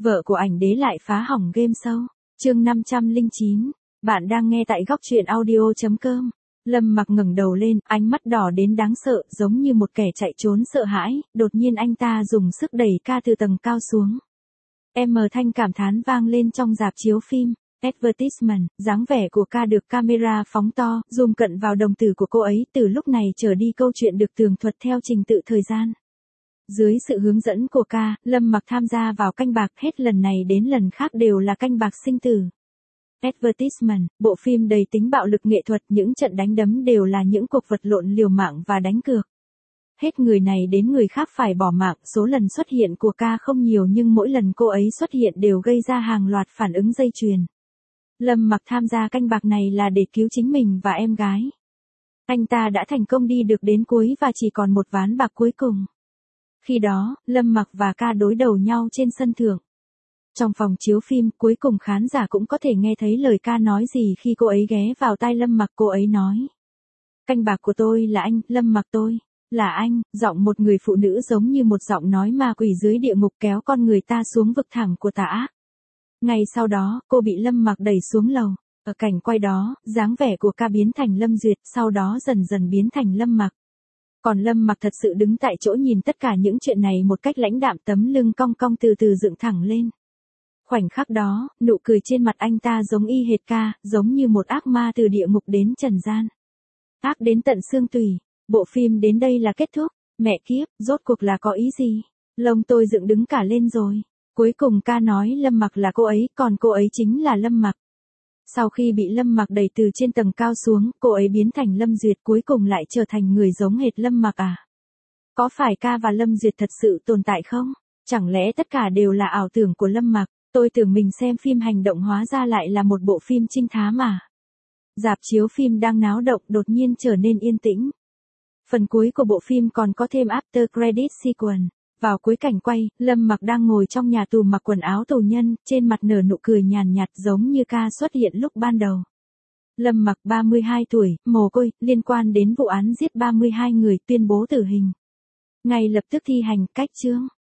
Vợ của ảnh đế lại phá hỏng game show. Chương 509. Bạn đang nghe tại góc truyện audio.com. Lâm Mặc ngẩng đầu lên, ánh mắt đỏ đến đáng sợ, giống như một kẻ chạy trốn sợ hãi, đột nhiên anh ta dùng sức đẩy ca từ tầng cao xuống. Thanh cảm thán vang lên trong rạp chiếu phim. Advertisement, dáng vẻ của ca được camera phóng to, zoom cận vào đồng tử của cô ấy, từ lúc này trở đi câu chuyện được tường thuật theo trình tự thời gian. Dưới sự hướng dẫn của ca, Lâm Mặc tham gia vào canh bạc, hết lần này đến lần khác đều là canh bạc sinh tử. Advertisement, bộ phim đầy tính bạo lực nghệ thuật, những trận đánh đấm đều là những cuộc vật lộn liều mạng và đánh cược. Hết người này đến người khác phải bỏ mạng, số lần xuất hiện của ca không nhiều nhưng mỗi lần cô ấy xuất hiện đều gây ra hàng loạt phản ứng dây chuyền. Lâm Mặc tham gia canh bạc này là để cứu chính mình và em gái. Anh ta đã thành công đi được đến cuối và chỉ còn một ván bạc cuối cùng. Khi đó, Lâm Mặc và ca đối đầu nhau trên sân thượng. Trong phòng chiếu phim, cuối cùng khán giả cũng có thể nghe thấy lời ca nói gì khi cô ấy ghé vào tai Lâm Mặc. Cô ấy nói: "Canh bạc của tôi là anh, Lâm Mặc tôi, là anh." Giọng một người phụ nữ giống như một giọng nói ma quỷ dưới địa ngục kéo con người ta xuống vực thẳm của tà ác. Ngay sau đó, cô bị Lâm Mặc đẩy xuống lầu. Ở cảnh quay đó, dáng vẻ của ca biến thành Lâm Duyệt, sau đó dần dần biến thành Lâm Mặc. Còn Lâm Mặc thật sự đứng tại chỗ nhìn tất cả những chuyện này một cách lãnh đạm, tấm lưng cong cong từ từ dựng thẳng lên. Khoảnh khắc đó, nụ cười trên mặt anh ta giống y hệt ca, giống như một ác ma từ địa ngục đến trần gian. Ác đến tận xương tủy. Bộ phim đến đây là kết thúc. Mẹ kiếp, rốt cuộc là có ý gì? Lông tôi dựng đứng cả lên rồi. Cuối cùng ca nói Lâm Mặc là cô ấy, còn cô ấy chính là Lâm Mặc. Sau khi bị Lâm Mặc đẩy từ trên tầng cao xuống, cô ấy biến thành Lâm Duyệt, cuối cùng lại trở thành người giống hệt Lâm Mặc à? Có phải ca và Lâm Duyệt thật sự tồn tại không? Chẳng lẽ tất cả đều là ảo tưởng của Lâm Mặc? Tôi tưởng mình xem phim hành động hóa ra lại là một bộ phim trinh thám mà. Rạp chiếu phim đang náo động đột nhiên trở nên yên tĩnh. Phần cuối của bộ phim còn có thêm after credit sequence. Vào cuối cảnh quay, Lâm Mặc đang ngồi trong nhà tù mặc quần áo tù nhân, trên mặt nở nụ cười nhàn nhạt giống như ca xuất hiện lúc ban đầu. Lâm Mặc 32 tuổi, mồ côi, liên quan đến vụ án giết 32 người, tuyên bố tử hình. Ngay lập tức thi hành, cách chương.